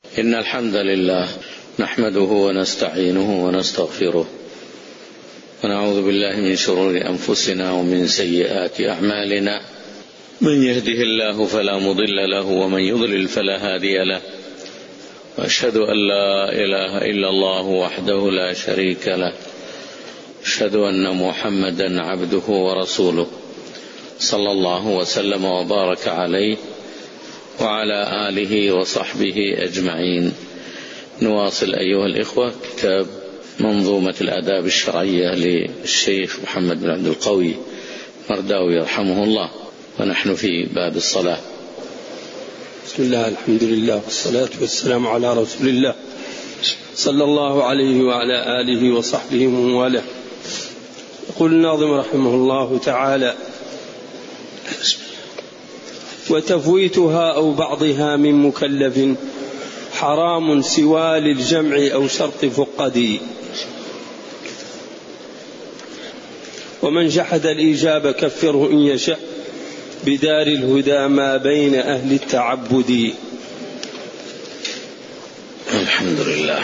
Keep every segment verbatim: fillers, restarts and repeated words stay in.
إن الحمد لله نحمده ونستعينه ونستغفره ونعوذ بالله من شرور أنفسنا ومن سيئات أعمالنا. من يهده الله فلا مضل له ومن يضلل فلا هادي له، وأشهد أن لا إله إلا الله وحده لا شريك له، أشهد أن محمدا عبده ورسوله صلى الله وسلم وبارك عليه وعلى آله وصحبه أجمعين. نواصل أيها الإخوة كتاب منظومة الآداب الشرعية للشيخ محمد بن عبد القوي مرداوي رحمه الله، ونحن في باب الصلاة. بسم الله، الحمد لله والصلاة والسلام على رسول الله صلى الله عليه وعلى آله وصحبه ومن والاه. يقول الناظم رحمه الله تعالى: وتفويتها أو بعضها من مكلف حرام سوى للجمع أو شرط فقدي، ومن جحد الإجابة كفره إن يشاء بدار الهدى ما بين أهل التعبد. الحمد لله.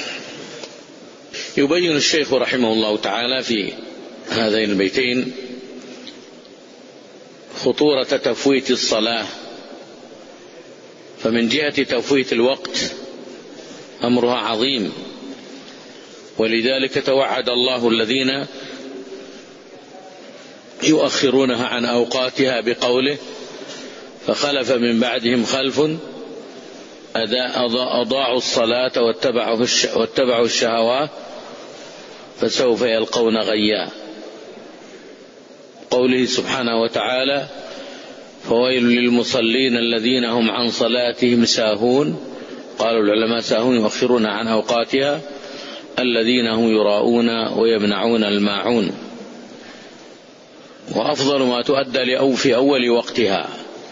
يبين الشيخ رحمه الله تعالى في هذين البيتين خطورة تفويت الصلاة. فمن جهة تفويت الوقت أمرها عظيم، ولذلك توعد الله الذين يؤخرونها عن أوقاتها بقوله: فخلف من بعدهم خلف أضاعوا الصلاة واتبعوا الشهوات فسوف يلقون غيا. قوله سبحانه وتعالى: فويل للمصلين الذين هم عن صلاتهم ساهون. قالوا العلماء ساهون يؤخرون عن أوقاتها الذين هم يراءون ويمنعون الماعون. وأفضل ما تؤدى في أول وقتها.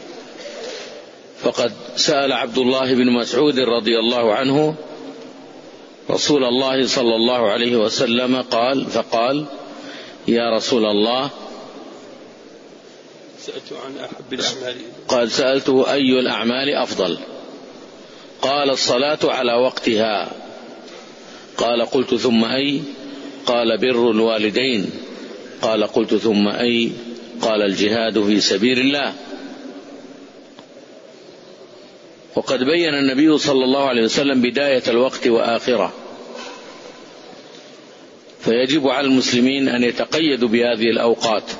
فقد سأل عبد الله بن مسعود رضي الله عنه رسول الله صلى الله عليه وسلم قال فقال: يا رسول الله، سألت عن أحب الأعمال. قال: سألته أي الأعمال أفضل؟ قال: الصلاة على وقتها. قال: قلت ثم أي؟ قال: بر الوالدين. قال: قلت ثم أي؟ قال: الجهاد في سبيل الله. وقد بين النبي صلى الله عليه وسلم بداية الوقت وآخره، فيجب على المسلمين أن يتقيدوا بهذه الأوقات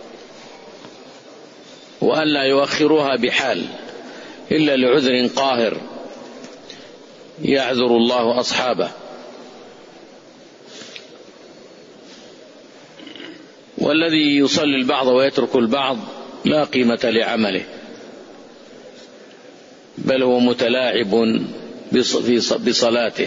وأن لا يؤخروها بحال إلا لعذر قاهر يعذر الله أصحابه. والذي يصلي البعض ويترك البعض لا قيمة لعمله، بل هو متلاعب بصلاته.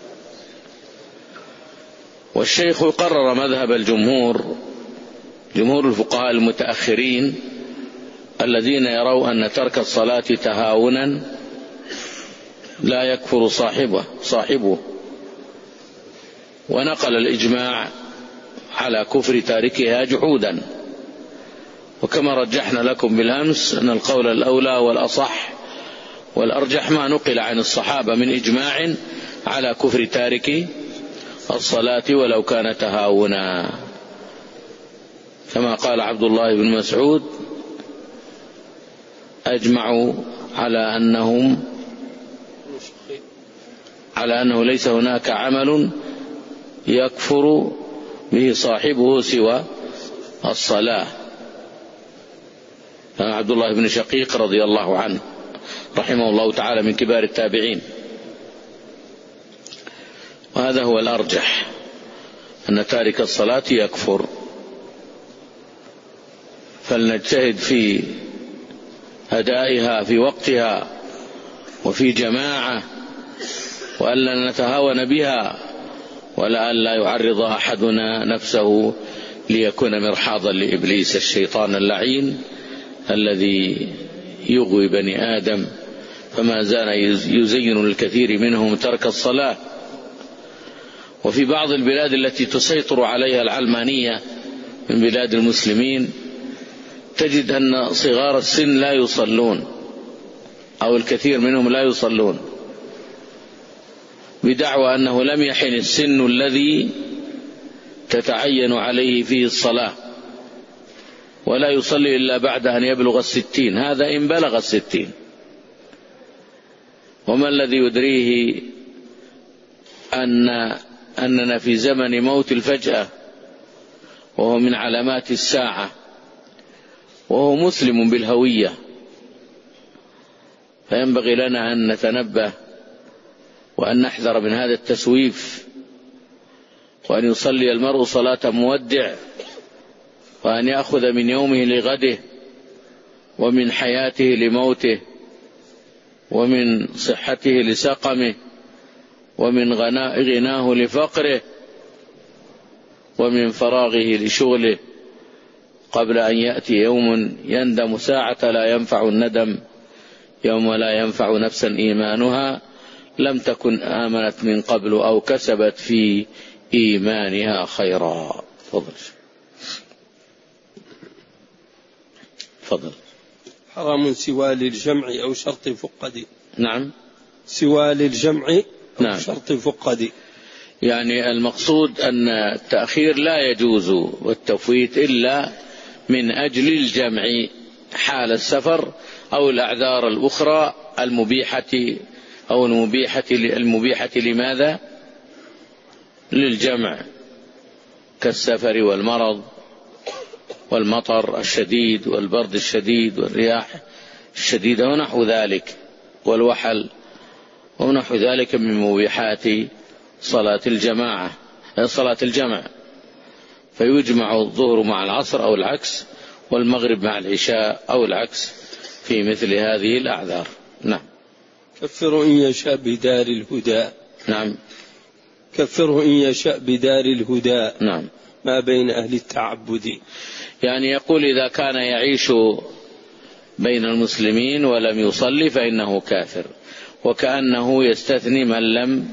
والشيخ قرر مذهب الجمهور، جمهور الفقهاء المتأخرين الذين يروا أن ترك الصلاة تهاونا لا يكفر صاحبه صاحبه ونقل الإجماع على كفر تاركها جحودا. وكما رجحنا لكم بالأمس أن القول الأولى والأصح والأرجح ما نقل عن الصحابة من إجماع على كفر تارك الصلاة ولو كان تهاونا، كما قال عبد الله بن مسعود: أجمعوا على أنهم على أنه ليس هناك عمل يكفر به صاحبه سوى الصلاة. عبد الله بن شقيق رضي الله عنه رحمه الله تعالى من كبار التابعين. وهذا هو الأرجح، أن تارك الصلاة يكفر. فلنجتهد في أدائها في وقتها وفي جماعة، وألا نتهاون بها، ولا ألا يعرض أحدنا نفسه ليكون مرحاضا لإبليس الشيطان اللعين الذي يغوي بني آدم، فما زال يزين الكثير منهم ترك الصلاة. وفي بعض البلاد التي تسيطر عليها العلمانية من بلاد المسلمين تجد أن صغار السن لا يصلون، أو الكثير منهم لا يصلون، بدعوى أنه لم يحن السن الذي تتعين عليه فيه الصلاة ولا يصلي إلا بعد أن يبلغ الستين، هذا إن بلغ الستين. وما الذي يدريه أن أننا في زمن موت الفجأة وهو من علامات الساعة، وهو مسلم بالهوية، فينبغي لنا أن نتنبه وأن نحذر من هذا التسويف، وأن يصلي المرء صلاة مودع، وأن يأخذ من يومه لغده، ومن حياته لموته، ومن صحته لسقمه، ومن غناه لفقره، ومن فراغه لشغله، قبل أن يأتي يوم يندم ساعة لا ينفع الندم، يوم لا ينفع نفسا إيمانها لم تكن آمنت من قبل أو كسبت في إيمانها خيرا. فضل فضل حرام سوى للجمع أو شرط فقد. نعم، سوى للجمع أو نعم. شرط فقد، يعني المقصود أن التأخير لا يجوز والتفويت إلا من أجل الجمع حال السفر أو الأعذار الأخرى المبيحة أو المبيحة المبيحة لماذا؟ للجمع، كالسفر والمرض والمطر الشديد والبرد الشديد والرياح الشديدة ونحو ذلك، والوحل ونحو ذلك من مبيحات صلاة الجماعة صلاة الجمع، فيجمع الظهر مع العصر أو العكس، والمغرب مع العشاء أو العكس في مثل هذه الأعذار. نعم. كفر إن يشاء بدار الهدى. نعم. كفره إن يشاء بدار الهدى. نعم. ما بين أهل التعبد. يعني يقول إذا كان يعيش بين المسلمين ولم يصلي فإنه كافر، وكأنه يستثني من لم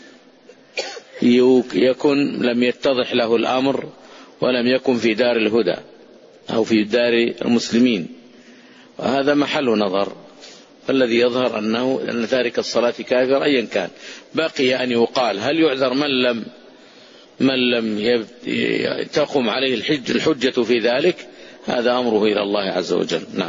يكن لم يتضح له الأمر ولم يكن في دار الهدى أو في دار المسلمين، وهذا محل نظر. فالذي يظهر أنه أن تارك الصلاة كافر أيا كان. بقي أن يقال هل يعذر من لم من لم تقم عليه الحج الحجة في ذلك؟ هذا أمره إلى الله عز وجل. نعم.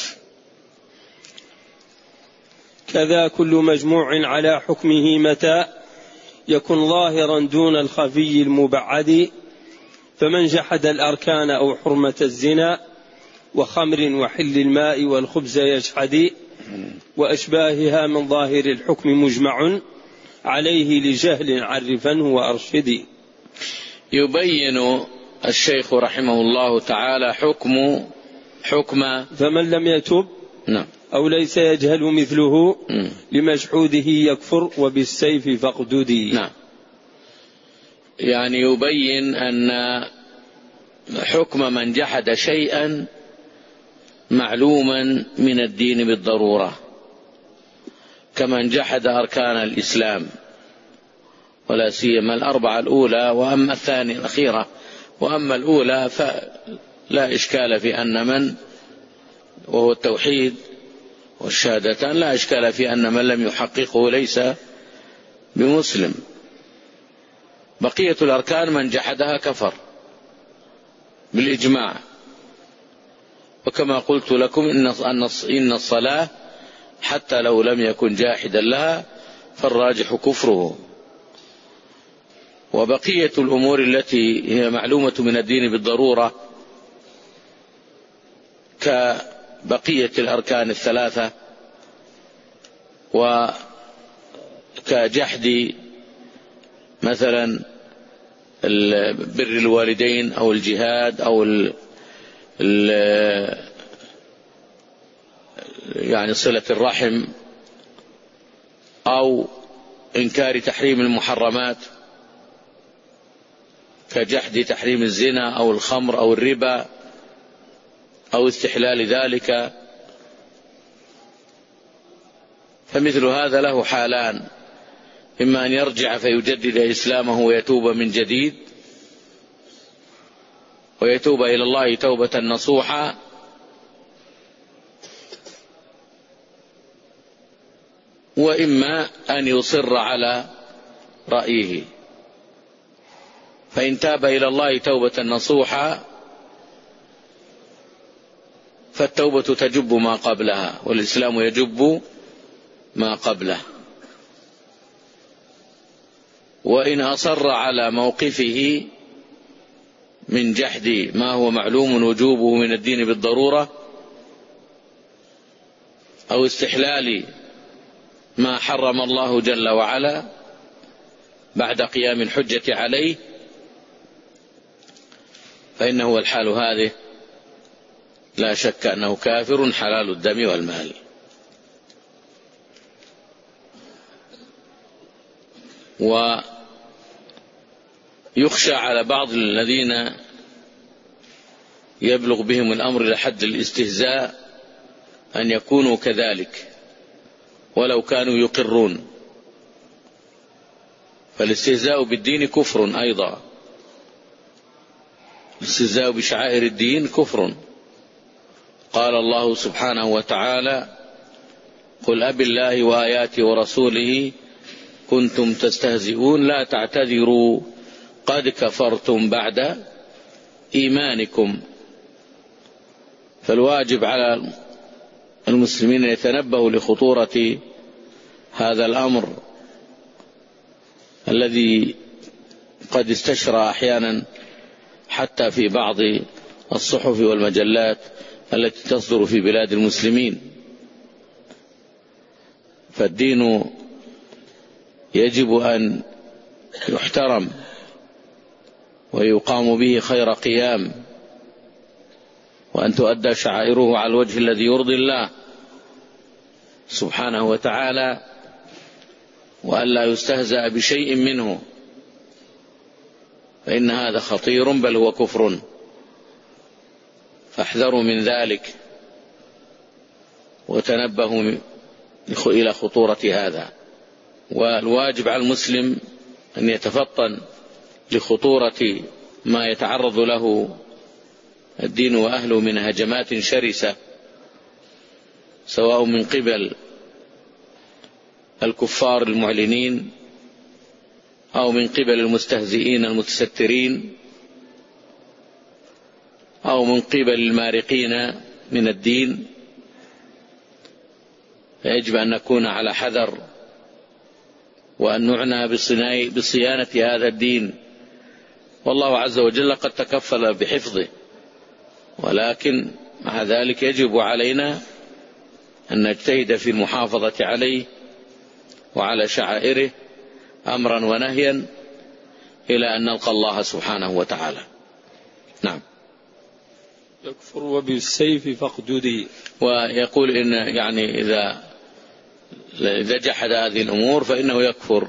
كذا كل مجموع على حكمه متى يكن ظاهرا دون الخفي المبعد، فمن جحد الأركان أو حرمة الزنا وخمر وحل الماء والخبز يجحد، وأشباهها من ظاهر الحكم مجمع عليه لجهل عرفا وأرشد. يبين الشيخ رحمه الله تعالى حكم حكم فمن لم يتب نعم. أو ليس يجهل مثله م. لمجحوده يكفر وبالسيف فاقددي. نعم. يعني يبين أن حكم من جحد شيئا معلوما من الدين بالضرورة، كمن جحد أركان الإسلام ولا سيما الأربعة الأولى، وأما الثانية الأخيرة، وأما الأولى فلا إشكال في أن من وهو التوحيد والشهادتان لا إشكال في أن من لم يحققه ليس بمسلم. بقية الأركان من جحدها كفر بالإجماع، وكما قلت لكم إن الصلاة حتى لو لم يكن جاحدا لها فالراجح كفره. وبقية الأمور التي هي معلومة من الدين بالضرورة كبقية الأركان الثلاثة وكجحد مثلا بر الوالدين أو الجهاد أو ال ال يعني صلة الرحم أو إنكار تحريم المحرمات كجحد تحريم الزنا أو الخمر أو الربا أو استحلال ذلك، فمثل هذا له حالان: إما أن يرجع فيجدد إسلامه ويتوب من جديد ويتوب إلى الله توبة نصوحا، وإما أن يصر على رأيه. فإن تاب إلى الله توبة نصوحا فالتوبة تجب ما قبلها، والإسلام يجب ما قبله. وإن أصر على موقفه من جحد ما هو معلوم وجوبه من الدين بالضرورة، أو استحلال ما حرم الله جل وعلا بعد قيام الحجة عليه، فإنه الحال هذه لا شك أنه كافر حلال الدم والمال. ويخشى على بعض الذين يبلغ بهم الأمر لحد الاستهزاء أن يكونوا كذلك ولو كانوا يقرون، فالاستهزاء بالدين كفر أيضا، الاستهزاء بشعائر الدين كفر. قال الله سبحانه وتعالى: قل أب الله وآياته ورسوله كنتم تستهزئون لا تعتذروا قد كفرتم بعد إيمانكم. فالواجب على المسلمين أن يتنبهوا لخطورة هذا الأمر الذي قد استشرى أحيانا حتى في بعض الصحف والمجلات التي تصدر في بلاد المسلمين. فالدين يجب أن يحترم ويقام به خير قيام، وأن تؤدى شعائره على الوجه الذي يرضي الله سبحانه وتعالى، وأن لا يستهزأ بشيء منه، فإن هذا خطير بل هو كفر، فاحذروا من ذلك وتنبهوا إلى خطورة هذا. والواجب على المسلم أن يتفطن لخطورة ما يتعرض له الدين وأهله من هجمات شرسة، سواء من قبل الكفار المعلنين أو من قبل المستهزئين المتسترين أو من قبل المارقين من الدين. فيجب أن نكون على حذر، وأن نعنى بصيانة هذا الدين، والله عز وجل قد تكفل بحفظه، ولكن مع ذلك يجب علينا أن نجتهد في المحافظة عليه وعلى شعائره أمرا ونهيا إلى أن نلقى الله سبحانه وتعالى. نعم. يكفر وبالسيف فاقددي. ويقول إن يعني إذا إذا جحد هذه الأمور فإنه يكفر،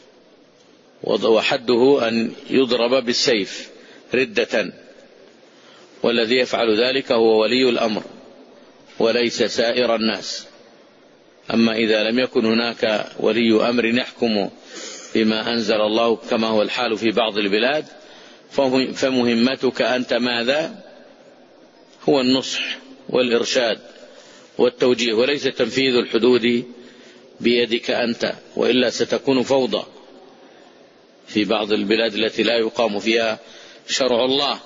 وحده أن يضرب بالسيف ردة، والذي يفعل ذلك هو ولي الأمر وليس سائر الناس. أما إذا لم يكن هناك ولي أمر يحكم بما أنزل الله كما هو الحال في بعض البلاد، فمهمتك أنت ماذا؟ هو النصح والإرشاد والتوجيه، وليس تنفيذ الحدود بيدك أنت، وإلا ستكون فوضى في بعض البلاد التي لا يقام فيها شرع الله.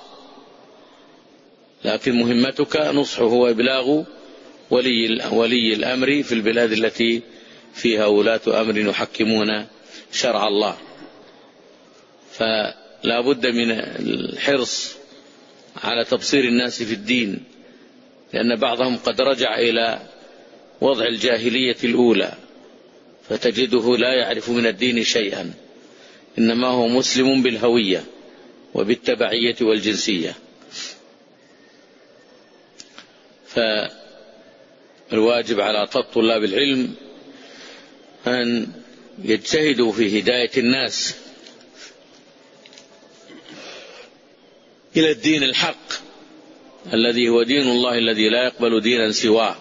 لكن مهمتك نصحه وإبلاغ ولي, ولي الأمر في البلاد التي فيها ولاة أمر يحكمون شرع الله. فلا بد من الحرص على تبصير الناس في الدين، لأن بعضهم قد رجع إلى وضع الجاهلية الأولى، فتجده لا يعرف من الدين شيئا، إنما هو مسلم بالهوية وبالتبعية والجنسية. فالواجب على طلاب العلم أن يجتهدوا في هداية الناس إلى الدين الحق الذي هو دين الله الذي لا يقبل دينا سواه،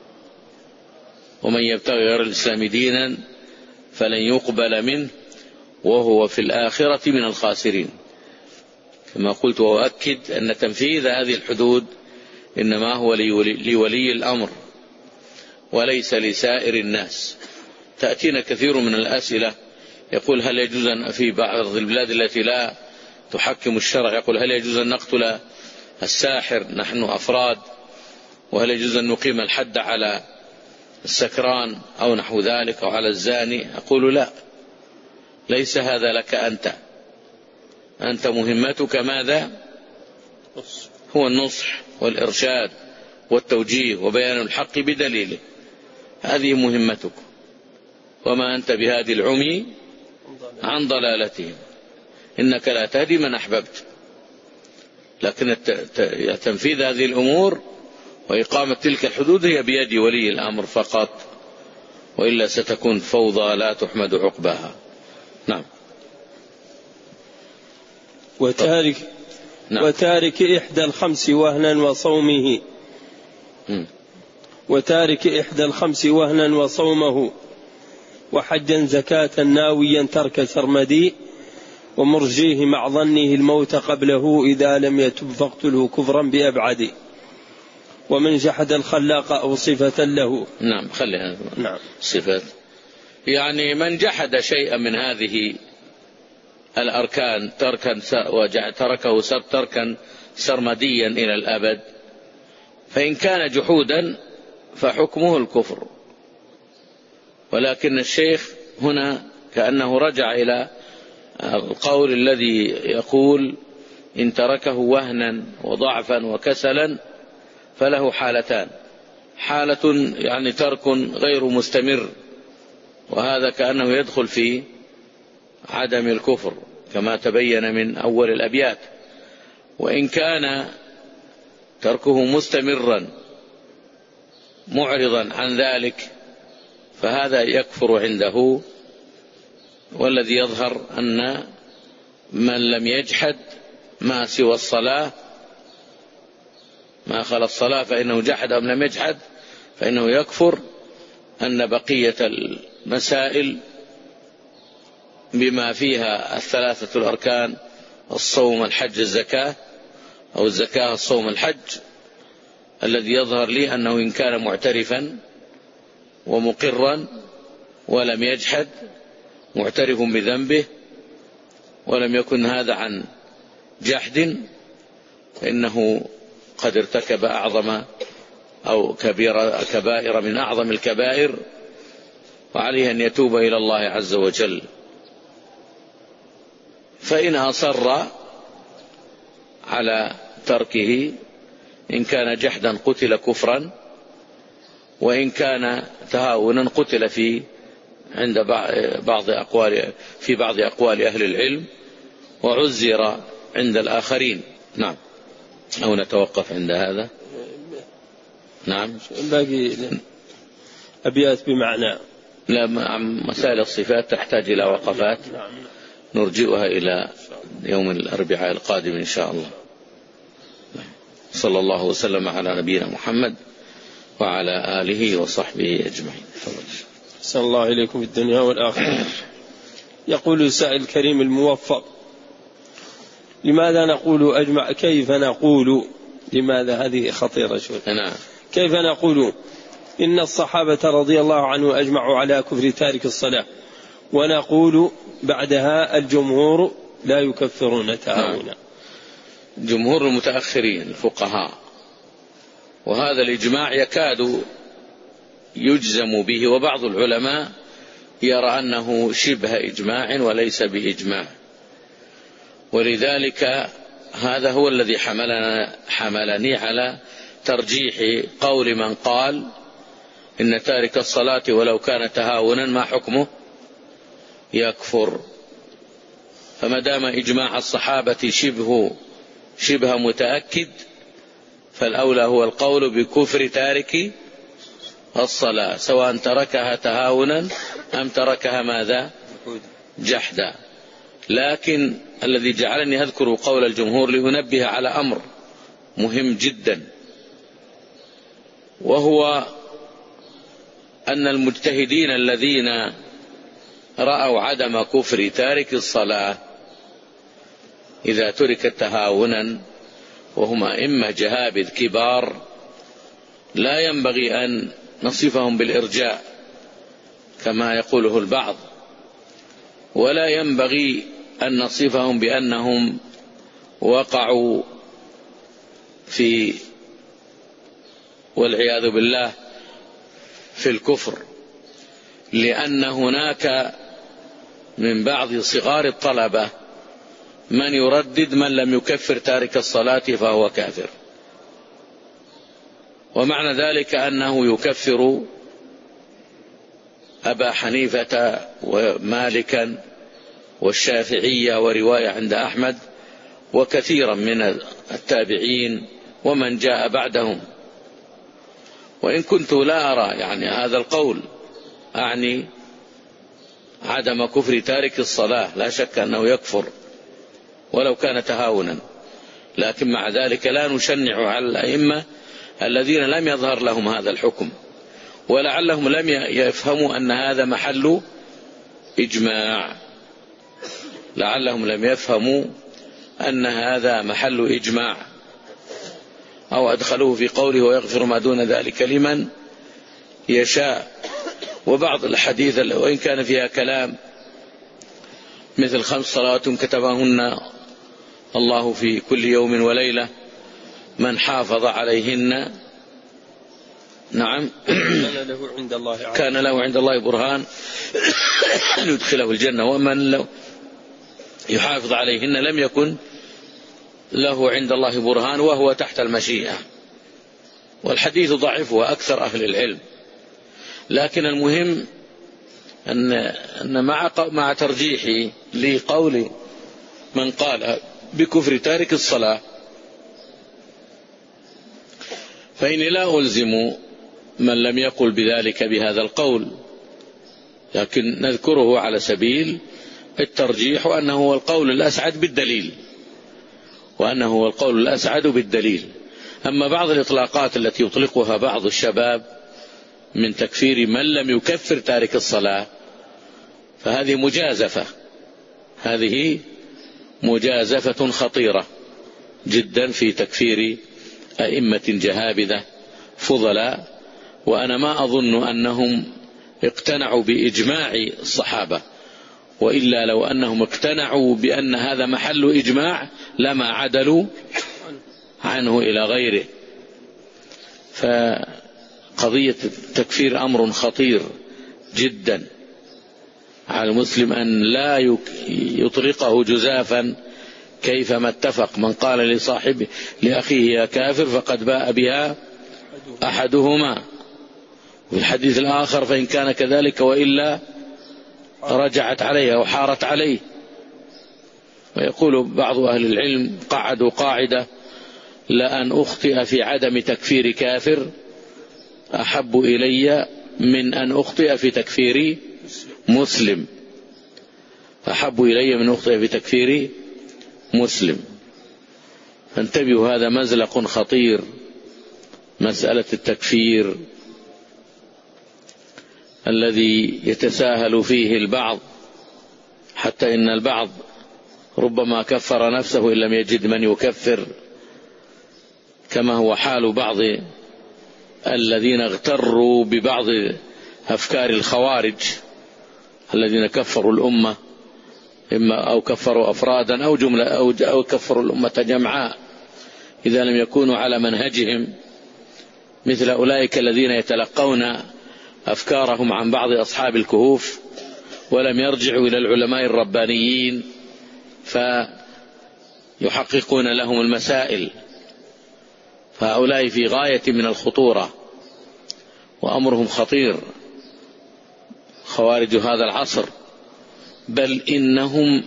ومن يبتغي غير الإسلام دينا فلن يقبل منه وهو في الآخرة من الخاسرين. كما قلت وأؤكد أن تنفيذ هذه الحدود إنما هو لولي الأمر وليس لسائر الناس. تأتينا كثير من الأسئلة يقول هل يجوز أن في بعض البلاد التي لا تحكم الشرع يقول هل يجوز أن نقتل الساحر نحن أفراد، وهل يجوز أن نقيم الحد على السكران أو نحو ذلك أو على الزاني؟ أقول لا، ليس هذا لك أنت أنت مهمتك ماذا؟ هو النصح والإرشاد والتوجيه وبيان الحق بدليله، هذه مهمتك، وما أنت بهادي العمي عن ضلالتهم، إنك لا تهدي من أحببت. لكن تنفيذ هذه الأمور وإقامة تلك الحدود هي بيد ولي الأمر فقط، وإلا ستكون فوضى لا تحمد عقباها. نعم. وتارك نعم. وتارك إحدى الخمس وهنا وصومه م. وتارك إحدى الخمس وهنا وصومه وحجا زكاة ناويا ترك سرمدي ومرجيه مع ظنه الموت قبله إذا لم يتب فاقتله كفرا بأبعد ومن جحد الخلاق أو صفة له. نعم خليها نعم. صفات يعني من جحد شيئا من هذه الأركان تركا وتركه سر تركا سرمديا إلى الأبد، فإن كان جحودا فحكمه الكفر. ولكن الشيخ هنا كأنه رجع إلى القول الذي يقول إن تركه وهنا وضعفا وكسلا فله حالتان، حالة يعني ترك غير مستمر، وهذا كأنه يدخل في عدم الكفر كما تبين من أول الأبيات. وإن كان تركه مستمرا معرضا عن ذلك فهذا يكفر عنده. والذي يظهر أن من لم يجحد ما سوى الصلاة ما خلا الصلاة فإنه جحد أم لم يجحد فإنه يكفر، أن بقية المسائل بما فيها الثلاثة الأركان الصوم الحج الزكاة أو الزكاة الصوم الحج، الذي يظهر لي أنه إن كان معترفا ومقرا ولم يجحد معترف بذنبه ولم يكن هذا عن جحد فإنه قد ارتكب أعظم أو كبير كبائر من أعظم الكبائر، وعليه أن يتوب إلى الله عز وجل. فإن أصر على تركه إن كان جحدا قتل كفرا، وإن كان تهاونا قتل في عند بعض أقوال في بعض أقوال أهل العلم وعزر عند الآخرين. نعم. أو نتوقف عند هذا. نعم. باقي أبيات بمعنى لا، مسائل الصفات تحتاج إلى وقفات نرجئها إلى يوم الأربعاء القادم إن شاء الله. صلى الله وسلم على نبينا محمد وعلى آله وصحبه أجمعين. صلى الله إليكم في الدنيا والآخرة. يقول سائل الكريم الموفق: لماذا نقول أجمع كيف نقول لماذا هذه خطيرة شوي نعم. كيف نقول إن الصحابة رضي الله عنهم أجمعوا على كفر تارك الصلاة، ونقول بعدها الجمهور لا يكفرون تهاونا؟ جمهور المتأخرين الفقهاء، وهذا الإجماع يكاد يجزم به، وبعض العلماء يرى أنه شبه إجماع وليس بإجماع. ولذلك هذا هو الذي حملنا حملني على ترجيح قول من قال إن تارك الصلاة ولو كان تهاونا ما حكمه؟ يكفر. فما دام إجماع الصحابة شبه شبه متأكد فالأولى هو القول بكفر تارك الصلاة، سواء تركها تهاونا أم تركها ماذا؟ جحدا. لكن الذي جعلني أذكر قول الجمهور لأنبه على أمر مهم جدا، وهو أن المجتهدين الذين رأوا عدم كفر تارك الصلاة إذا ترك تهاونا وهم أئمة جهابذ كبار لا ينبغي أن نصفهم بالإرجاء كما يقوله البعض، ولا ينبغي أن نصفهم بأنهم وقعوا في والعياذ بالله في الكفر، لأن هناك من بعض صغار الطلبة من يردد من لم يكفر تارك الصلاة فهو كافر، ومعنى ذلك أنه يكفر أبا حنيفة ومالكا والشافعية ورواية عند أحمد وكثيرا من التابعين ومن جاء بعدهم. وإن كنت لا أرى يعني هذا القول أعني عدم كفر تارك الصلاة، لا شك أنه يكفر ولو كان تهاونا، لكن مع ذلك لا نشنع على الأئمة الذين لم يظهر لهم هذا الحكم، ولعلهم لم يفهموا أن هذا محل إجماع، لعلهم لم يفهموا أن هذا محل إجماع، أو أدخلوه في قوله ويغفر ما دون ذلك لمن يشاء. وبعض الحديث وإن كان فيها كلام مثل خمس صلوات كتبهن الله في كل يوم وليلة من حافظ عليهن نعم كان له عند الله كان له عند الله برهان أن يدخله الجنة، ومن لو يحافظ عليهن لم يكن له عند الله برهان وهو تحت المشيئة. والحديث ضعيف وأكثر أهل العلم، لكن المهم أن, أن مع, مع ترجيحي لقول من قال بكفر تارك الصلاة فإني لا ألزم من لم يقل بذلك بهذا القول، لكن نذكره على سبيل الترجيح، وأنه هو القول الأسعد بالدليل وأنه هو القول الأسعد بالدليل. أما بعض الإطلاقات التي يطلقها بعض الشباب من تكفير من لم يكفر تارك الصلاة فهذه مجازفة، هذه مجازفة خطيرة جدا في تكفير أئمة جهابذة فضلاء. وأنا ما أظن أنهم اقتنعوا بإجماع الصحابة، وإلا لو أنهم اقتنعوا بأن هذا محل إجماع لما عدلوا عنه إلى غيره. فقضية التكفير أمر خطير جدا على المسلم أن لا يطلقه جزافا كيفما اتفق. من قال لصاحبه لأخيه يا كافر فقد باء بها أحدهما، وفي الحديث الآخر فإن كان كذلك وإلا رجعت عليه أو حارت عليه. ويقول بعض أهل العلم قعدوا قاعدة لأن أخطئ في عدم تكفير كافر أحب إلي من أن أخطئ في تكفير مسلم، أحب إلي من أخطئ في تكفير مسلم. فانتبهوا، هذا مزلق خطير، مسألة التكفير الذي يتساهل فيه البعض، حتى إن البعض ربما كفر نفسه إن لم يجد من يكفر، كما هو حال بعض الذين اغتروا ببعض أفكار الخوارج الذين كفروا الأمة، إما أو كفروا أفرادا أو جملة أو, أو كفروا الأمة جمعاء إذا لم يكونوا على منهجهم، مثل أولئك الذين يتلقون أفكارهم عن بعض أصحاب الكهوف ولم يرجعوا إلى العلماء الربانيين فيحققون لهم المسائل. فهؤلاء في غاية من الخطورة وأمرهم خطير، خوارج هذا العصر، بل إنهم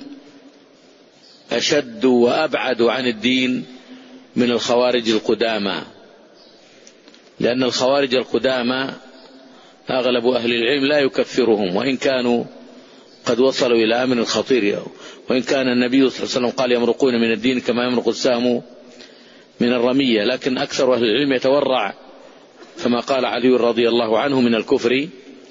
أشد وأبعد عن الدين من الخوارج القدامى، لأن الخوارج القدامى أغلب أهل العلم لا يكفرهم وإن كانوا قد وصلوا إلى أمر خطير، وإن كان النبي صلى الله عليه وسلم قال يمرقون من الدين كما يمرق السهم من الرمية، لكن أكثر أهل العلم يتورع كما قال علي رضي الله عنه من الكفر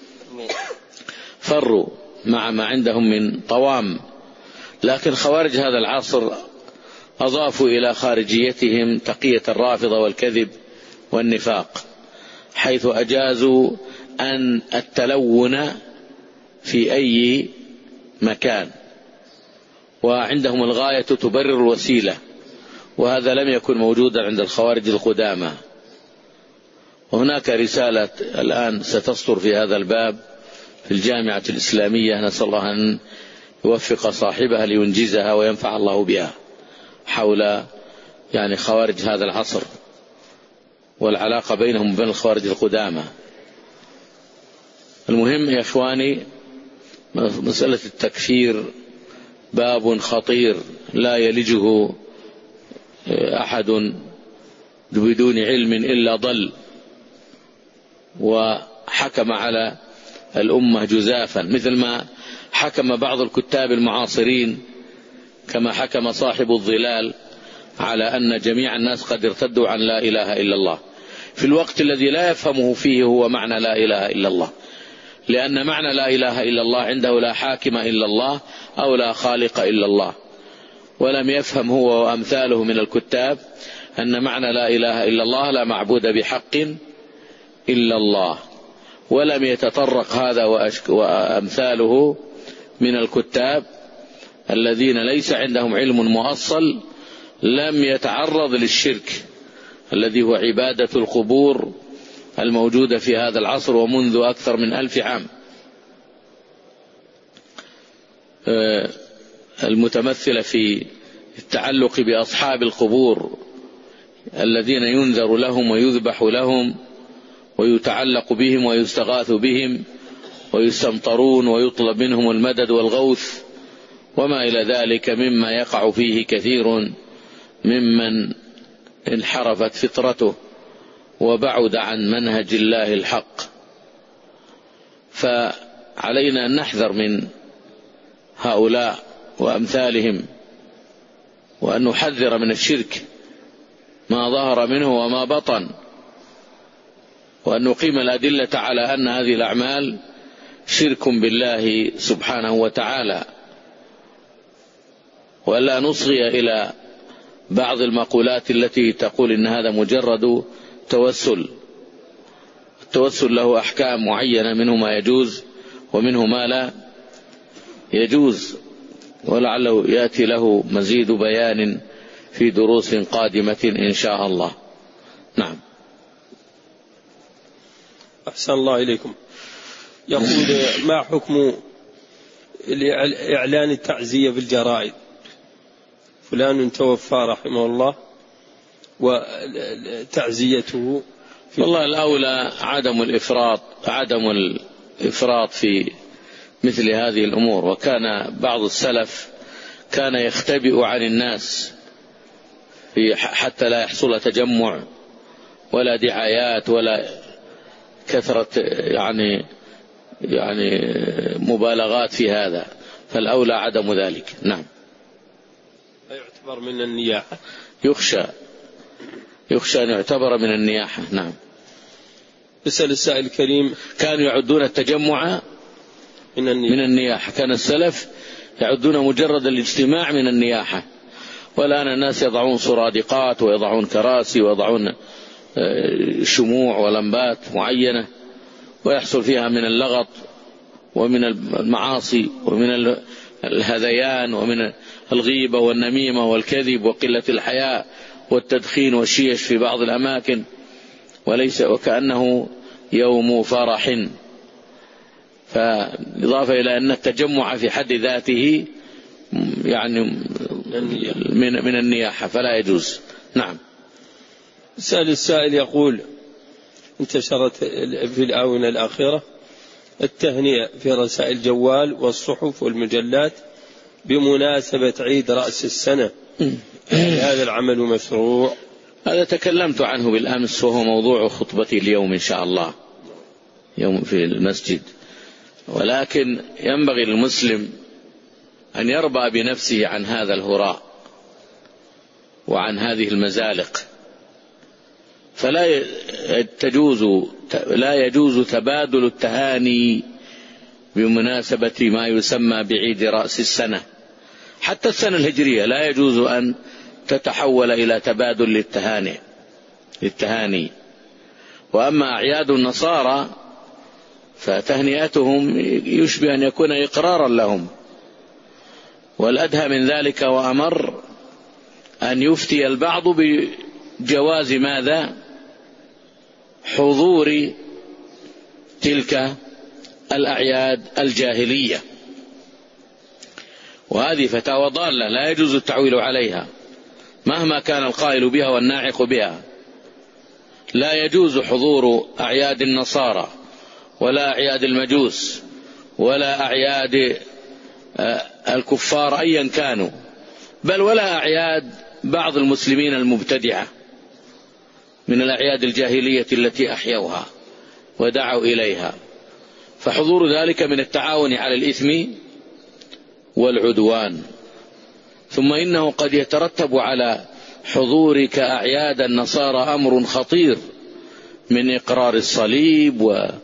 فروا مع ما عندهم من طوام. لكن خوارج هذا العصر أضافوا إلى خارجيتهم تقية الرافضة والكذب والنفاق، حيث أجازوا أن التلون في أي مكان، وعندهم الغاية تبرر الوسيلة، وهذا لم يكن موجودا عند الخوارج القدامى. وهناك رسالة الآن ستصدر في هذا الباب في الجامعة الإسلامية، نسأل الله أن يوفق صاحبها لينجزها وينفع الله بها، حول يعني خوارج هذا العصر والعلاقة بينهم وبين الخوارج القدامى. المهم يا إخواني، مسألة التكفير باب خطير لا يلجه أحد بدون علم إلا ضل، وحكم على الأمة جزافا، مثل ما حكم بعض الكتاب المعاصرين كما حكم صاحب الظلال على أن جميع الناس قد ارتدوا عن لا إله إلا الله، في الوقت الذي لا يفهمه فيه هو معنى لا إله إلا الله، لأن معنى لا إله إلا الله عنده لا حاكم إلا الله أو لا خالق إلا الله، ولم يفهم هو وأمثاله من الكتاب أن معنى لا إله إلا الله لا معبود بحق إلا الله، ولم يتطرق هذا وأمثاله من الكتاب الذين ليس عندهم علم مؤصل، لم يتعرض للشرك الذي هو عبادة القبور الموجودة في هذا العصر ومنذ أكثر من ألف عام، المتمثلة في التعلق بأصحاب القبور الذين ينذر لهم ويذبح لهم ويتعلق بهم ويستغاث بهم ويستمطرون ويطلب منهم المدد والغوث وما إلى ذلك، مما يقع فيه كثير ممن انحرفت فطرته وبعد عن منهج الله الحق. فعلينا أن نحذر من هؤلاء وأمثالهم، وأن نحذر من الشرك ما ظهر منه وما بطن، وأن نقيم الأدلة على أن هذه الأعمال شرك بالله سبحانه وتعالى، ولا نصغي إلى بعض المقولات التي تقول إن هذا مجرد توسل. التوسل له أحكام معينة، منه ما يجوز ومنه ما لا يجوز، ولعله يأتي له مزيد بيان في دروس قادمة إن شاء الله. نعم. أحسن الله إليكم. يقول ما حكم إعلان التعزية بالجرائد؟ فلان توفى رحمه الله وتعزيته في والله الأولى عدم الإفراط عدم الإفراط في مثل هذه الأمور. وكان بعض السلف كان يختبئ عن الناس حتى لا يحصل تجمع ولا دعايات ولا كثرة يعني يعني مبالغات في هذا، فالأولى عدم ذلك. نعم. يعتبر من النياحة، يخشى يخشى أن يعتبر من النياحة. نعم. يسأل السائل الكريم: كانوا يعدون التجمع من النياحة. من النياحة كان السلف يعدون مجرد الاجتماع من النياحة، والآن الناس يضعون سرادقات ويضعون كراسي ويضعون شموع ولمبات معينة ويحصل فيها من اللغط ومن المعاصي ومن الهذيان ومن الغيبة والنميمة والكذب وقلة الحياء والتدخين والشيش في بعض الأماكن، وليس وكأنه يوم فرح. فإضافة إلى أن التجمع في حد ذاته يعني من من النياحة فلا يجوز. نعم. سأل السائل يقول: انتشرت في الآونة الأخيرة التهنئة في رسائل الجوال والصحف والمجلات بمناسبة عيد رأس السنة، هذا العمل مشروع؟ هذا تكلمت عنه بالأمس وهو موضوع خطبتي اليوم إن شاء الله يوم في المسجد، ولكن ينبغي للمسلم أن يربى بنفسه عن هذا الهراء وعن هذه المزالق، فلا تجوز لا يجوز تبادل التهاني بمناسبة ما يسمى بعيد رأس السنة. حتى السنة الهجرية لا يجوز أن تتحول إلى تبادل للتهاني للتهاني وأما أعياد النصارى فتهنئتهم يشبه أن يكون إقرارا لهم والأدهى من ذلك وأمر أن يفتي البعض بجواز ماذا؟ حضور تلك الأعياد الجاهلية، وهذه فتاوى ضالة لا يجوز التعويل عليها مهما كان القائل بها والناعق بها. لا يجوز حضور أعياد النصارى ولا أعياد المجوس ولا أعياد الكفار أيا كانوا، بل ولا أعياد بعض المسلمين المبتدعة من الأعياد الجاهلية التي أحيوها ودعوا إليها، فحضور ذلك من التعاون على الإثم والعدوان. ثم إنه قد يترتب على حضورك أعياد النصارى أمر خطير من إقرار الصليب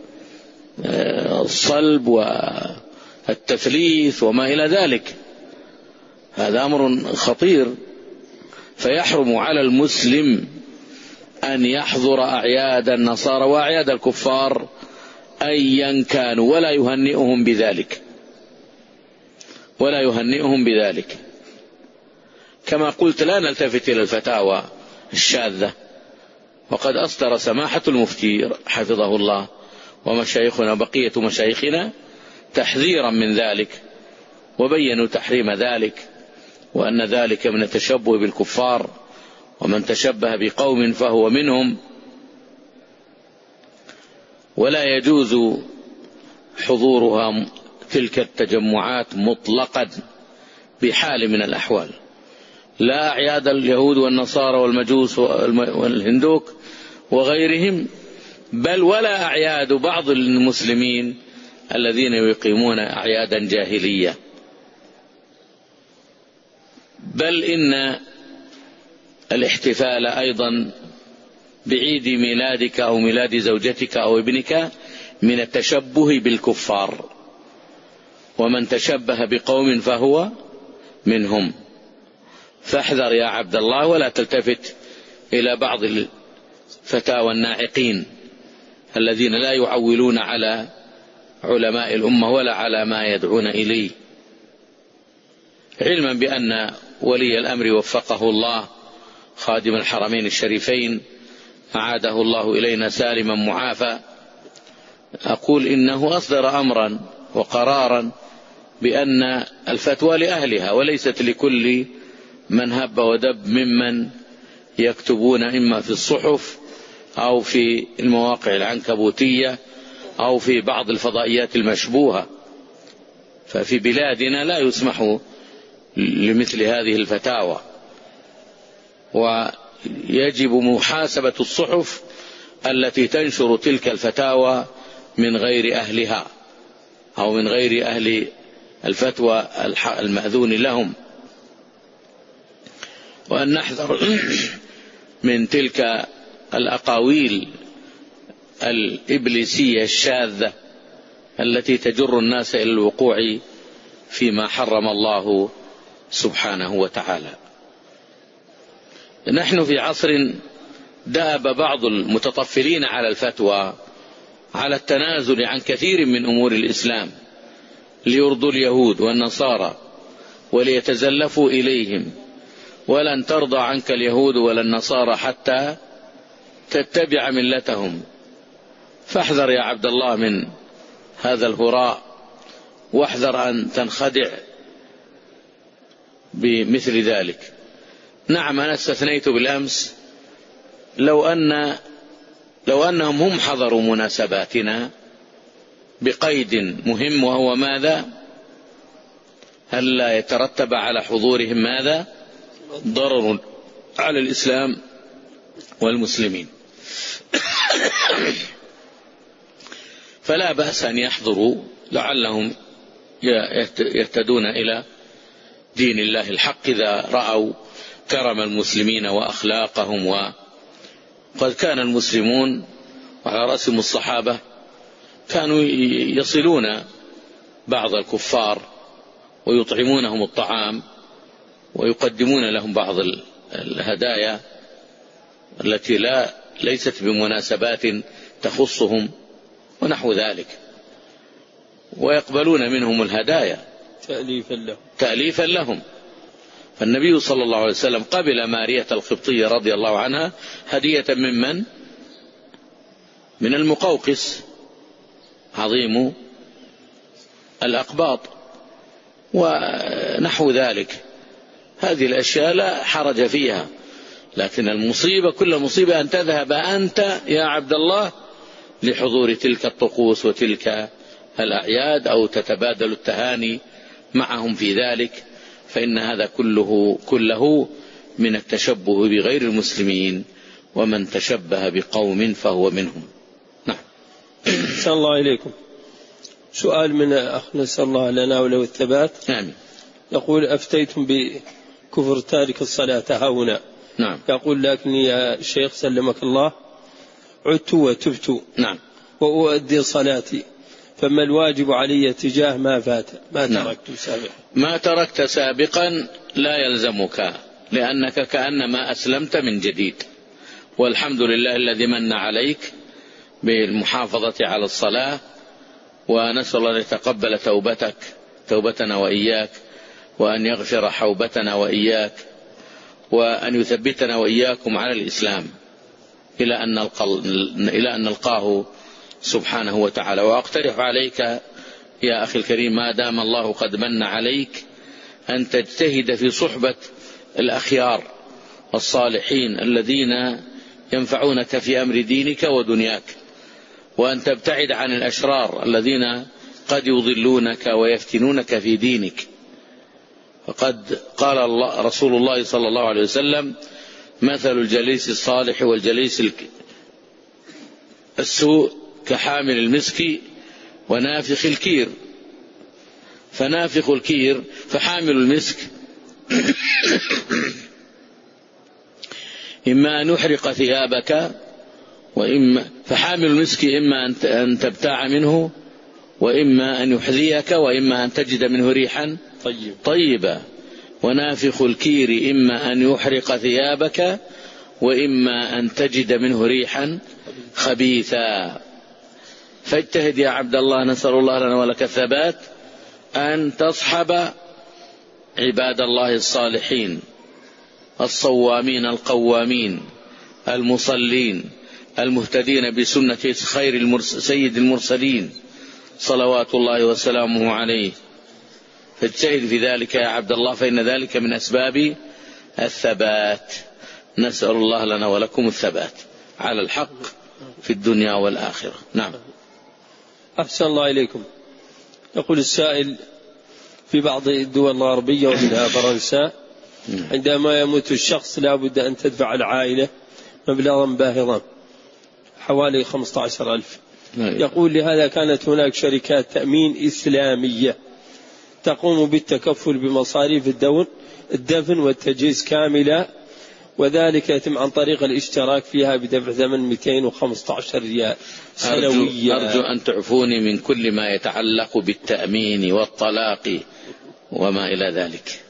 والصلب والتثليث وما إلى ذلك، هذا أمر خطير، فيحرم على المسلم أن يحضر أعياد النصارى وأعياد الكفار أيا كانوا ولا يهنئهم بذلك ولا يهنئهم بذلك. كما قلت لا نلتفت إلى الفتاوى الشاذة، وقد أصدر سماحة المفتي حفظه الله ومشايخنا بقية مشايخنا تحذيرا من ذلك، وبينوا تحريم ذلك وأن ذلك من التشبه بالكفار، ومن تشبه بقوم فهو منهم، ولا يجوز حضورها تلك التجمعات مطلقا بحال من الأحوال، لا أعياد اليهود والنصارى والمجوس والهندوك وغيرهم، بل ولا أعياد بعض المسلمين الذين يقيمون أعيادا جاهلية. بل إن الاحتفال أيضا بعيد ميلادك أو ميلاد زوجتك أو ابنك من التشبه بالكفار، ومن تشبه بقوم فهو منهم. فاحذر يا عبد الله ولا تلتفت إلى بعض الفتاوى الناعقين الذين لا يعولون على علماء الأمة ولا على ما يدعون إليه، علما بأن ولي الأمر وفقه الله خادم الحرمين الشريفين أعاده الله إلينا سالما معافى، أقول إنه أصدر أمرا وقرارا بأن الفتوى لأهلها وليست لكل من هب ودب ممن يكتبون إما في الصحف أو في المواقع العنكبوتية أو في بعض الفضائيات المشبوهة. ففي بلادنا لا يسمح لمثل هذه الفتاوى، ويجب محاسبة الصحف التي تنشر تلك الفتاوى من غير أهلها أو من غير أهل الفتوى المأذون لهم، وأن نحذر من تلك الأقاويل الإبليسية الشاذة التي تجر الناس إلى الوقوع فيما حرم الله سبحانه وتعالى. نحن في عصر داب بعض المتطفلين على الفتوى على التنازل عن كثير من أمور الإسلام ليرضوا اليهود والنصارى وليتزلفوا إليهم، ولن ترضى عنك اليهود ولا النصارى حتى تتبع ملتهم. فاحذر يا عبد الله من هذا الهراء، واحذر أن تنخدع بمثل ذلك. نعم أنا استثنيت بالأمس لو أن لو أنهم هم حضروا مناسباتنا بقيد مهم، وهو ماذا؟ ألا يترتب على حضورهم ماذا؟ ضرر على الإسلام والمسلمين. فلا بأس أن يحضروا لعلهم يهتدون إلى دين الله الحق إذا رأوا كرم المسلمين وأخلاقهم. وقد كان المسلمون وعلى رأسهم الصحابة كانوا يصلون بعض الكفار ويطعمونهم الطعام ويقدمون لهم بعض الهدايا التي لا ليست بمناسبات تخصهم ونحو ذلك، ويقبلون منهم الهدايا تأليفا لهم تأليفا لهم. فالنبي صلى الله عليه وسلم قبل مارية القبطية رضي الله عنها هدية من من؟ من المقوقس عظيم الأقباط ونحو ذلك. هذه الأشياء لا حرج فيها، لكن المصيبة كل مصيبة أن تذهب أنت يا عبد الله لحضور تلك الطقوس وتلك الأعياد أو تتبادل التهاني معهم في ذلك، فإن هذا كله كله من التشبه بغير المسلمين، ومن تشبه بقوم فهو منهم. نعم. أحسن الله إليكم. سؤال من أخ نسأل الله لنا وله الثبات. آمين. يقول أفتيتم بكفر تارك الصلاة هنا. نعم. يقول لكني يا شيخ سلمك الله عدت وتبت. نعم. وأؤدي صلاتي، فما الواجب علي تجاه ما فات ما نعم. تركت سابقا؟ ما تركت سابقا لا يلزمك، لأنك كأنما أسلمت من جديد، والحمد لله الذي من عليك بالمحافظة على الصلاة، ونسأل الله أن يتقبل توبتك توبتنا وإياك، وأن يغفر حوبتنا وإياك، وأن يثبتنا وإياكم على الإسلام إلى أن نلقى إلى أن نلقاه سبحانه وتعالى. وأقترح عليك يا أخي الكريم ما دام الله قد من عليك أن تجتهد في صحبة الأخيار الصالحين الذين ينفعونك في أمر دينك ودنياك، وأن تبتعد عن الأشرار الذين قد يضلونك ويفتنونك في دينك. فقد قال الله رسول الله صلى الله عليه وسلم: مثل الجليس الصالح والجليس السوء كحامل المسك ونافخ الكير. فنافخ الكير فحامل المسك إما أن يحرق ثيابك، وإما فحامل المسك إما أن تبتاع منه، وإما أن يحذيك، وإما أن تجد منه ريحا طيب. طيبة. ونافخ الكير إما أن يحرق ثيابك، وإما أن تجد منه ريحا خبيثا. فاجتهد يا عبد الله، نسأل الله لنا ولك الثبات، أن تصحب عباد الله الصالحين الصوامين القوامين المصلين المهتدين بسنة خير المرس سيد المرسلين صلوات الله وسلامه عليه. فاجتهد في ذلك يا عبد الله، فإن ذلك من أسباب الثبات. نسأل الله لنا ولكم الثبات على الحق في الدنيا والآخرة. نعم. أحسن الله إليكم. يقول السائل: في بعض الدول الغربية ومنها فرنسا عندما يموت الشخص لا بد أن تدفع العائلة مبلغا باهظا حوالي خمسة عشر ألف. يقول لهذا كانت هناك شركات تأمين إسلامية تقوم بالتكفل بمصاريف الدفن والتجهيز كاملة، وذلك يتم عن طريق الاشتراك فيها بدفع ثمن مئتين وخمسة عشر ريال سنويا. أرجو, أرجو أن تعفوني من كل ما يتعلق بالتأمين والطلاق وما إلى ذلك،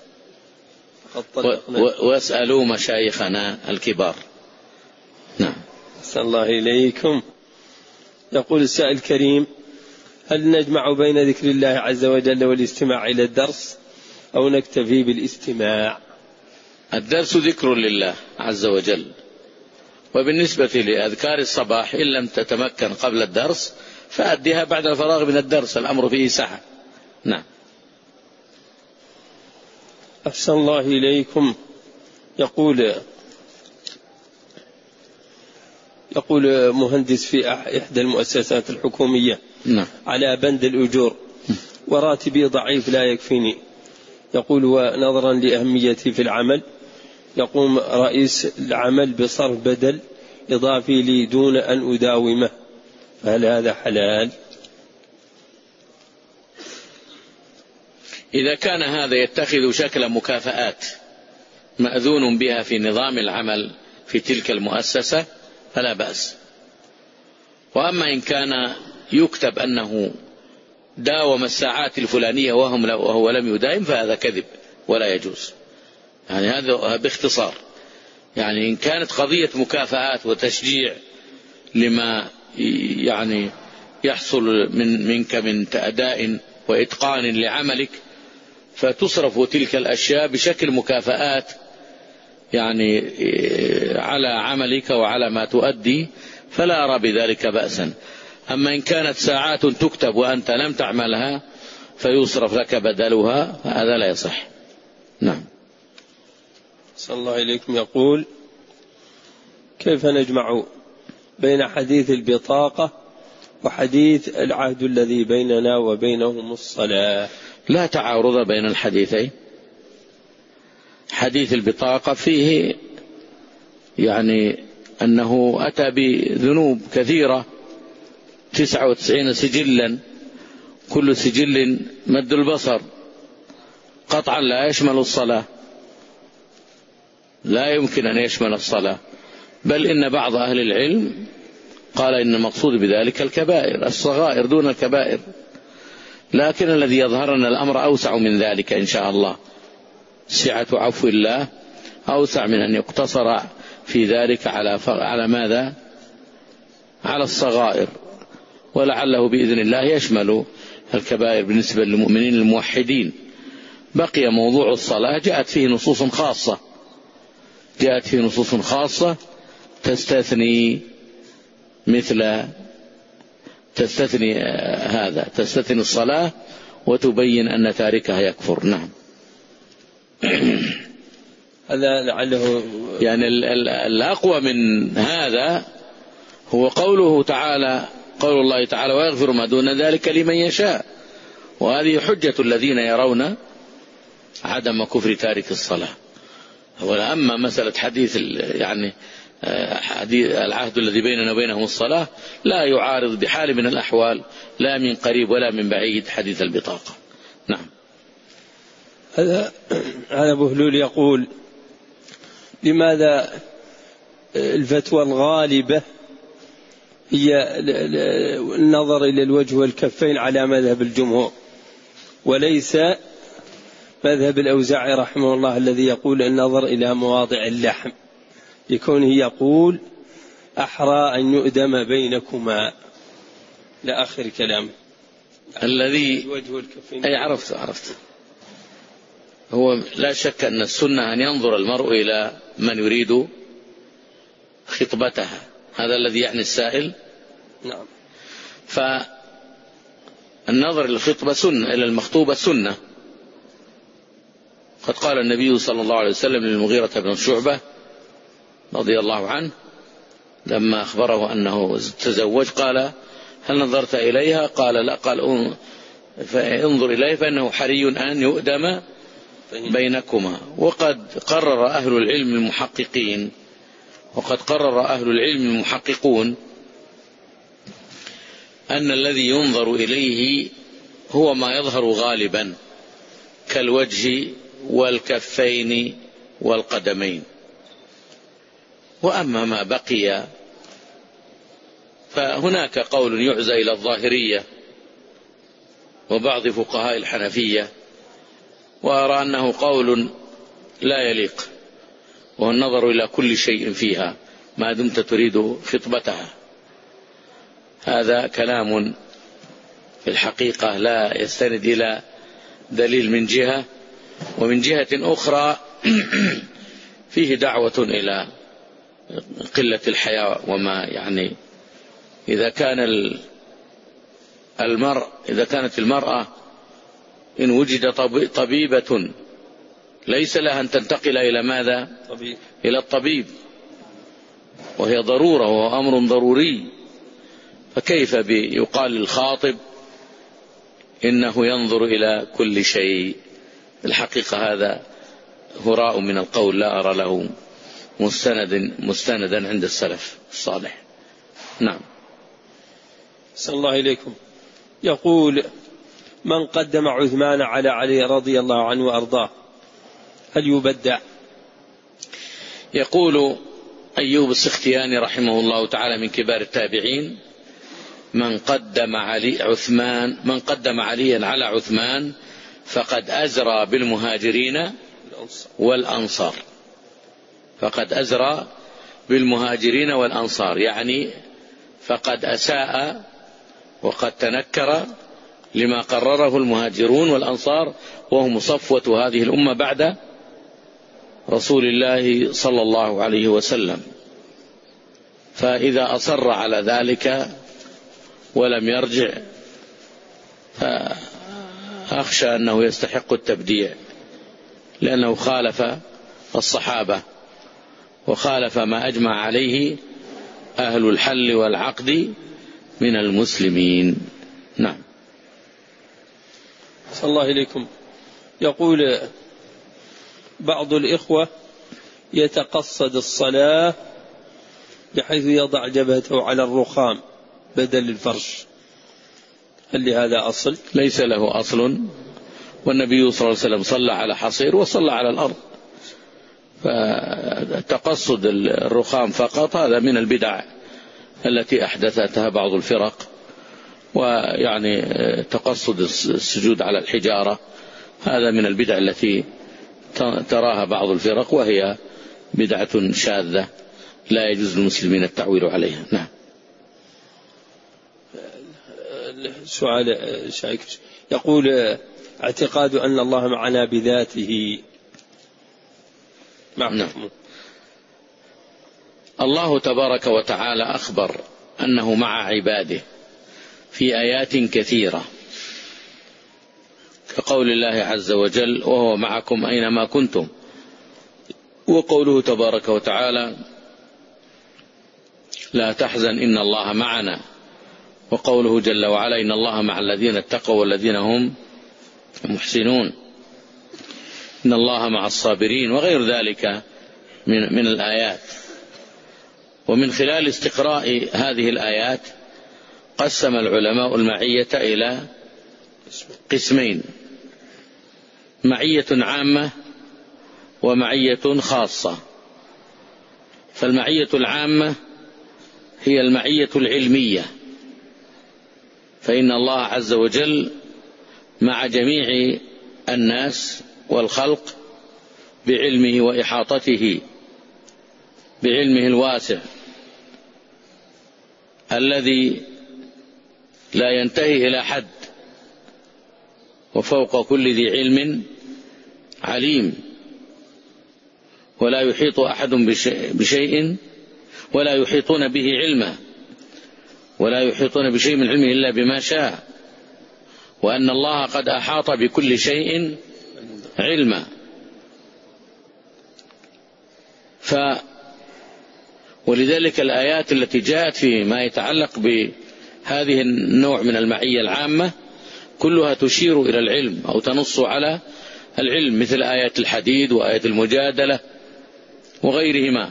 واسألوا مشايخنا الكبار. نعم. أحسن الله إليكم. يقول السائل الكريم: هل نجمع بين ذكر الله عز وجل والاستماع إلى الدرس، أو نكتفي بالاستماع؟ الدرس ذكر لله عز وجل، وبالنسبة لأذكار الصباح إن لم تتمكن قبل الدرس فأديها بعد الفراغ من الدرس، الأمر فيه سعة. نعم. أحسن الله إليكم. يقول يقول مهندس في إحدى المؤسسات الحكومية: نعم. على بند الأجور وراتبي ضعيف لا يكفيني. يقول: ونظرا لأهميتي في العمل يقوم رئيس العمل بصرف بدل إضافي لي دون أن أداومه، فهل هذا حلال؟ إذا كان هذا يتخذ شكل مكافآت مأذون بها في نظام العمل في تلك المؤسسة فلا بأس. وأما إن كان يكتب أنه داوم الساعات الفلانية وهم وهو لم يداوم فهذا كذب ولا يجوز. يعني هذا باختصار. يعني إن كانت قضية مكافآت وتشجيع لما يعني يحصل من منك من أداء وإتقان لعملك فتصرف تلك الأشياء بشكل مكافآت يعني على عملك وعلى ما تؤدي، فلا أرى بذلك بأسا. أما إن كانت ساعات تكتب وأنت لم تعملها فيصرف لك بدلها فهذا لا يصح. نعم. صلى الله عليكم. يقول: كيف نجمع بين حديث البطاقة وحديث العهد الذي بيننا وبينهم الصلاة؟ لا تعارض بين الحديثين. حديث البطاقة فيه يعني أنه أتى بذنوب كثيرة تسعة وتسعين سجلا، كل سجل مد البصر، قطعا لا يشمل الصلاة، لا يمكن أن يشمل الصلاة، بل إن بعض أهل العلم قال إن المقصود بذلك الكبائر، الصغائر دون الكبائر، لكن الذي يظهر أن الأمر أوسع من ذلك إن شاء الله. سعة عفو الله أوسع من أن يقتصر في ذلك على على ماذا؟ على الصغائر، ولعله بإذن الله يشمل الكبائر بالنسبة للمؤمنين الموحدين. بقي موضوع الصلاة جاءت فيه نصوص خاصة، جاءت فيه نصوص خاصة تستثني مثل تستثني هذا، تستثني الصلاة وتبين أن تاركها يكفر. نعم. هذا لعله يعني الأقوى من هذا هو قوله تعالى، قول الله تعالى: ويغفر ما دون ذلك لمن يشاء. وهذه حجة الذين يرون عدم كفر تارك الصلاة. وأما مسألة حديث يعني حديث العهد الذي بيننا وبينهم الصلاة لا يعارض بحال من الأحوال، لا من قريب ولا من بعيد، حديث البطاقة. نعم. هذا هذا أبو هلول يقول: لماذا الفتوى الغالبة هي النظر إلى الوجه والكفين على مذهب الجمهور، وليس مذهب الأوزاعي رحمه الله الذي يقول النظر إلى مواضع اللحم، لكونه يقول: أحرى أن يؤدم بينكما، لآخر كلام الذي أي عرفت عرفت هو لا شك أن السنة أن ينظر المرء إلى من يريد خطبتها، هذا الذي يعني السائل. نعم. فالنظر إلى الخطبة سنة، إلى المخطوبة سنة. قد قال النبي صلى الله عليه وسلم للمغيرة بن شعبة رضي الله عنه لما أخبره أنه تزوج، قال: هل نظرت إليها؟ قال: لا. قال: انظر إليه فإنه حري أن يؤدم بينكما. وقد قرر أهل العلم المحققين وقد قرر أهل العلم المحققون أن الذي ينظر إليه هو ما يظهر غالبا كالوجه والكفين والقدمين، وأما ما بقي فهناك قول يعزى إلى الظاهرية وبعض فقهاء الحنفية، وأرى أنه قول لا يليق، وهو النظر إلى كل شيء فيها ما دمت تريد خطبتها. هذا كلام في الحقيقة لا يستند إلى دليل من جهة، ومن جهة أخرى فيه دعوة إلى قلة الحياء. وما يعني إذا كان المرء إذا كانت المرأة إن وجد طبيبة ليس لها أن تنتقل إلى ماذا؟ طبيب. إلى الطبيب، وهي ضرورة وهو أمر ضروري، فكيف يقال للخاطب إنه ينظر إلى كل شيء؟ الحقيقة هذا هراء من القول لا أرى له مستند مستندا عند السلف الصالح. نعم. صلى الله إليكم. يقول: من قدم عثمان على علي رضي الله عنه وأرضاه هل يبدع؟ يقول أيوب السختياني رحمه الله تعالى من كبار التابعين: من قدم علي عثمان من قدم عليا على عثمان فقد أزرى بالمهاجرين والأنصار. فقد أزرى بالمهاجرين والأنصار، يعني فقد أساء وقد تنكر لما قرره المهاجرون والأنصار وهم صفوة هذه الأمة بعد رسول الله صلى الله عليه وسلم. فإذا أصر على ذلك ولم يرجع فأخشى أنه يستحق التبديع، لأنه خالف الصحابة وخالف ما أجمع عليه أهل الحل والعقد من المسلمين. نعم. صلى الله إليكم. يقول بعض الإخوة يتقصد الصلاة بحيث يضع جبهته على الرخام بدل الفرش، هل لهذا أصل؟ ليس له أصل، والنبي صلى الله عليه وسلم صلى على حصير وصلى على الأرض، فتقصد الرخام فقط هذا من البدع التي أحدثتها بعض الفرق، ويعني تقصد السجود على الحجارة هذا من البدع التي تراها بعض الفرق، وهي بدعة شاذة لا يجوز للمسلمين التعويل عليها. نعم. سؤال شايك يقول اعتقاد أن الله معنا بذاته. نعم. الله تبارك وتعالى أخبر أنه مع عباده في آيات كثيرة، كقول الله عز وجل وهو معكم أينما كنتم، وقوله تبارك وتعالى لا تحزن إن الله معنا، وقوله جل وعلا إن الله مع الذين اتقوا والذين هم محسنون، إن الله مع الصابرين، وغير ذلك من, من الآيات. ومن خلال استقراء هذه الآيات قسم العلماء المعية إلى قسمين: معية عامة ومعية خاصة. فالمعية العامة هي المعية العلمية، فإن الله عز وجل مع جميع الناس والخلق بعلمه وإحاطته بعلمه الواسع الذي لا ينتهي إلى حد، وفوق كل ذي علم عليم، ولا يحيط أحد بشيء ولا يحيطون به علما، ولا يحيطون بشيء من علمه إلا بما شاء، وأن الله قد أحاط بكل شيء علما. ف ولذلك الآيات التي جاءت في ما يتعلق بهذه النوع من المعية العامة كلها تشير إلى العلم أو تنص على العلم، مثل آية الحديد وآية المجادلة وغيرهما،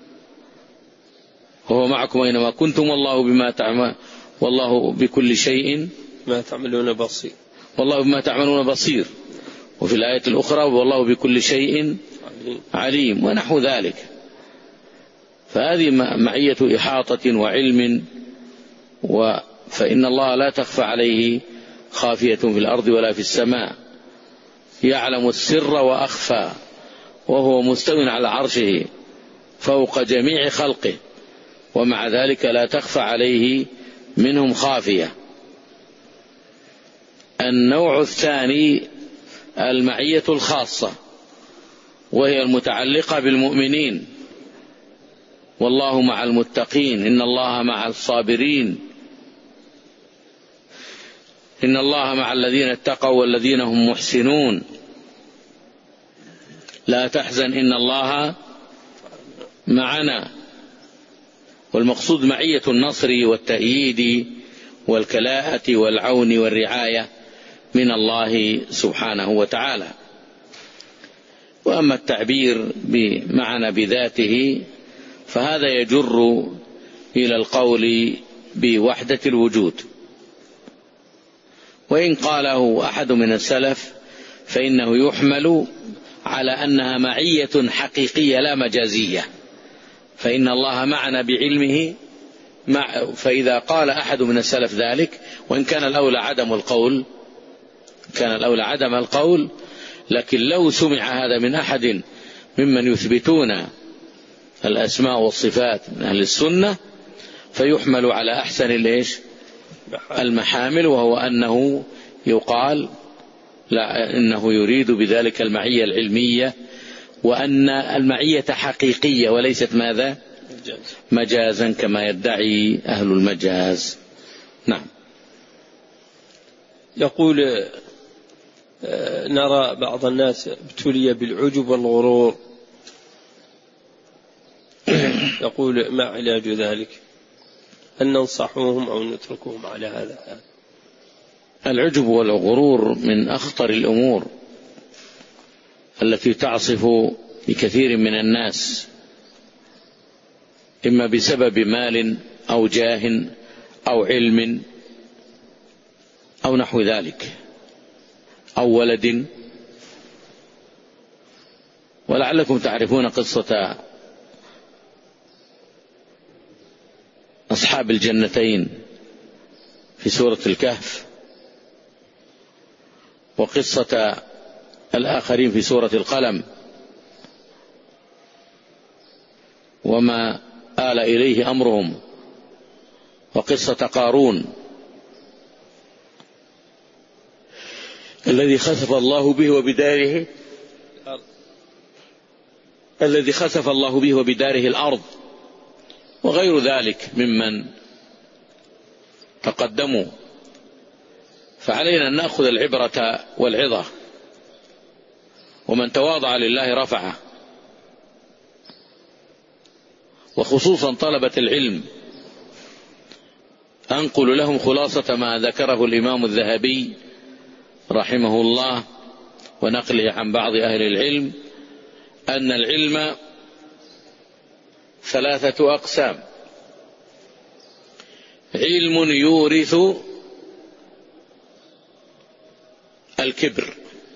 وهو معكم أينما كنتم والله بما تعمل والله بكل شيء ما تعملون بصير والله بما تعملون بصير، وفي الآية الأخرى والله بكل شيء عليم، ونحو ذلك. فهذه معية إحاطة وعلم، فإن الله لا تخفى عليه خافية في الأرض ولا في السماء، يعلم السر وأخفى، وهو مستو على عرشه فوق جميع خلقه، ومع ذلك لا تخفى عليه منهم خافية. النوع الثاني المعية الخاصة، وهي المتعلقة بالمؤمنين، والله مع المتقين، إن الله مع الصابرين، إن الله مع الذين اتقوا والذين هم محسنون، لا تحزن إن الله معنا. والمقصود معية النصر والتأييد والكلاءة والعون والرعاية من الله سبحانه وتعالى. وأما التعبير بمعنى بذاته فهذا يجر إلى القول بوحدة الوجود، وإن قاله أحد من السلف فإنه يحمل على أنها معية حقيقية لا مجازية، فإن الله معنا بعلمه مع فإذا قال أحد من السلف ذلك، وإن كان الأولى عدم القول كان الأولى عدم القول لكن لو سمع هذا من أحد ممن يثبتون الأسماء والصفات من أهل السنة فيحمل على أحسن الإيش المحامل، وهو أنه يقال لا إنه يريد بذلك المعية العلمية، وأن المعية حقيقية وليست ماذا؟ مجازا كما يدعي أهل المجاز. نعم. يقول نرى بعض الناس ابتلي بالعجب والغرور، يقول ما علاج ذلك؟ أن ننصحوهم أو نتركهم على هذا؟ العجب والغرور من أخطر الأمور التي تعصف بكثير من الناس، إما بسبب مال أو جاه أو علم أو نحو ذلك أو ولد. ولعلكم تعرفون قصة أصحاب الجنتين في سورة الكهف، وقصة الآخرين في سورة القلم، وما آل إليه أمرهم، وقصة قارون الذي خسف الله به وبداره الذي خسف الله به وبداره الأرض، وغير ذلك ممن تقدموا. فعلينا أن نأخذ العبرة والعظة، ومن تواضع لله رفعه، وخصوصا طلبة العلم. أنقل لهم خلاصة ما ذكره الإمام الذهبي رحمه الله ونقله عن بعض أهل العلم، أن العلم ثلاثة أقسام: علم يورث الكبر،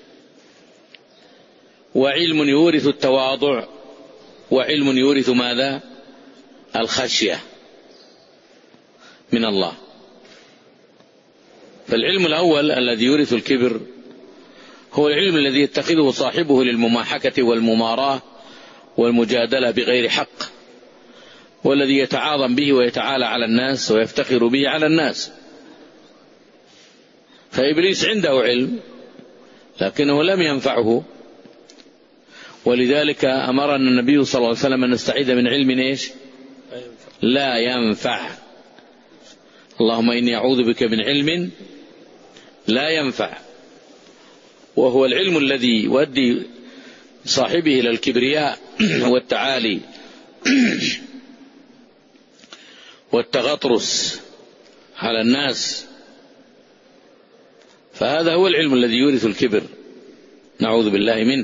وعلم يورث التواضع، وعلم يورث ماذا؟ الخشية من الله. فالعلم الأول الذي يورث الكبر هو العلم الذي يتخذه صاحبه للمماحكة والمماراة والمجادلة بغير حق، والذي يتعاظم به ويتعالى على الناس ويفتخر به على الناس. فإبليس عنده علم لكنه لم ينفعه، ولذلك أمرنا النبي صلى الله عليه وسلم أن نستعيذ من علم إيش؟ لا ينفع. اللهم إني أعوذ بك من علم لا ينفع، وهو العلم الذي يؤدي صاحبه إلى الكبرياء والتعالي والتغطرس على الناس. فهذا هو العلم الذي يورث الكبر، نعوذ بالله منه.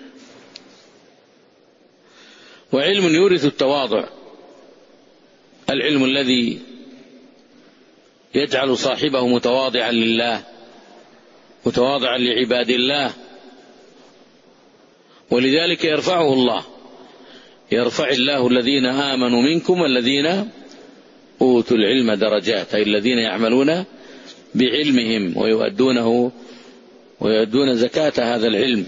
وعلم يورث التواضع، العلم الذي يجعل صاحبه متواضعا لله، متواضعا لعباد الله، ولذلك يرفعه الله. يرفع الله الذين آمنوا منكم والذين أوتوا العلم درجات، أي الذين يعملون بعلمهم ويؤدونه ويؤدون زكاة هذا العلم.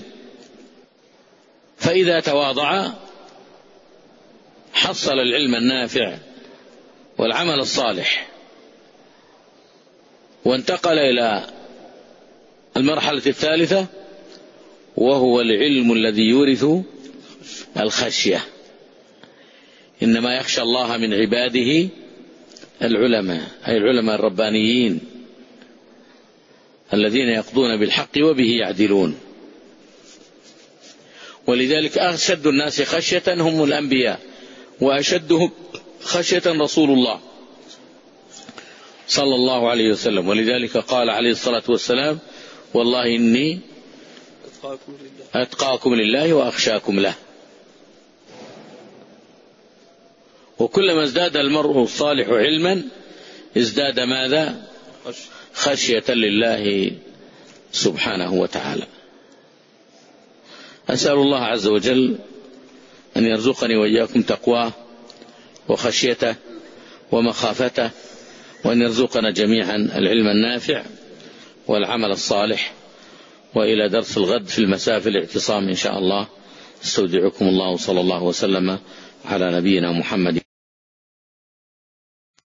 فإذا تواضع حصل العلم النافع والعمل الصالح، وانتقل إلى المرحلة الثالثة، وهو العلم الذي يورث الخشية. إنما يخشى الله من عباده العلماء، أي العلماء الربانيين الذين يقضون بالحق وبه يعدلون. ولذلك أشد الناس خشية هم الأنبياء، وأشدهم خشية رسول الله صلى الله عليه وسلم. ولذلك قال عليه الصلاة والسلام: والله إني أتقاكم لله وأخشاكم له. وكلما ازداد المرء الصالح علما ازداد ماذا؟ خشية لله سبحانه وتعالى. أسأل الله عز وجل أن يرزقني وإياكم تقواه وخشيته ومخافته، وأن يرزقنا جميعا العلم النافع والعمل الصالح. وإلى درس الغد في المساء في الاعتصام إن شاء الله. استودعكم الله، صلى الله وسلم على نبينا محمد.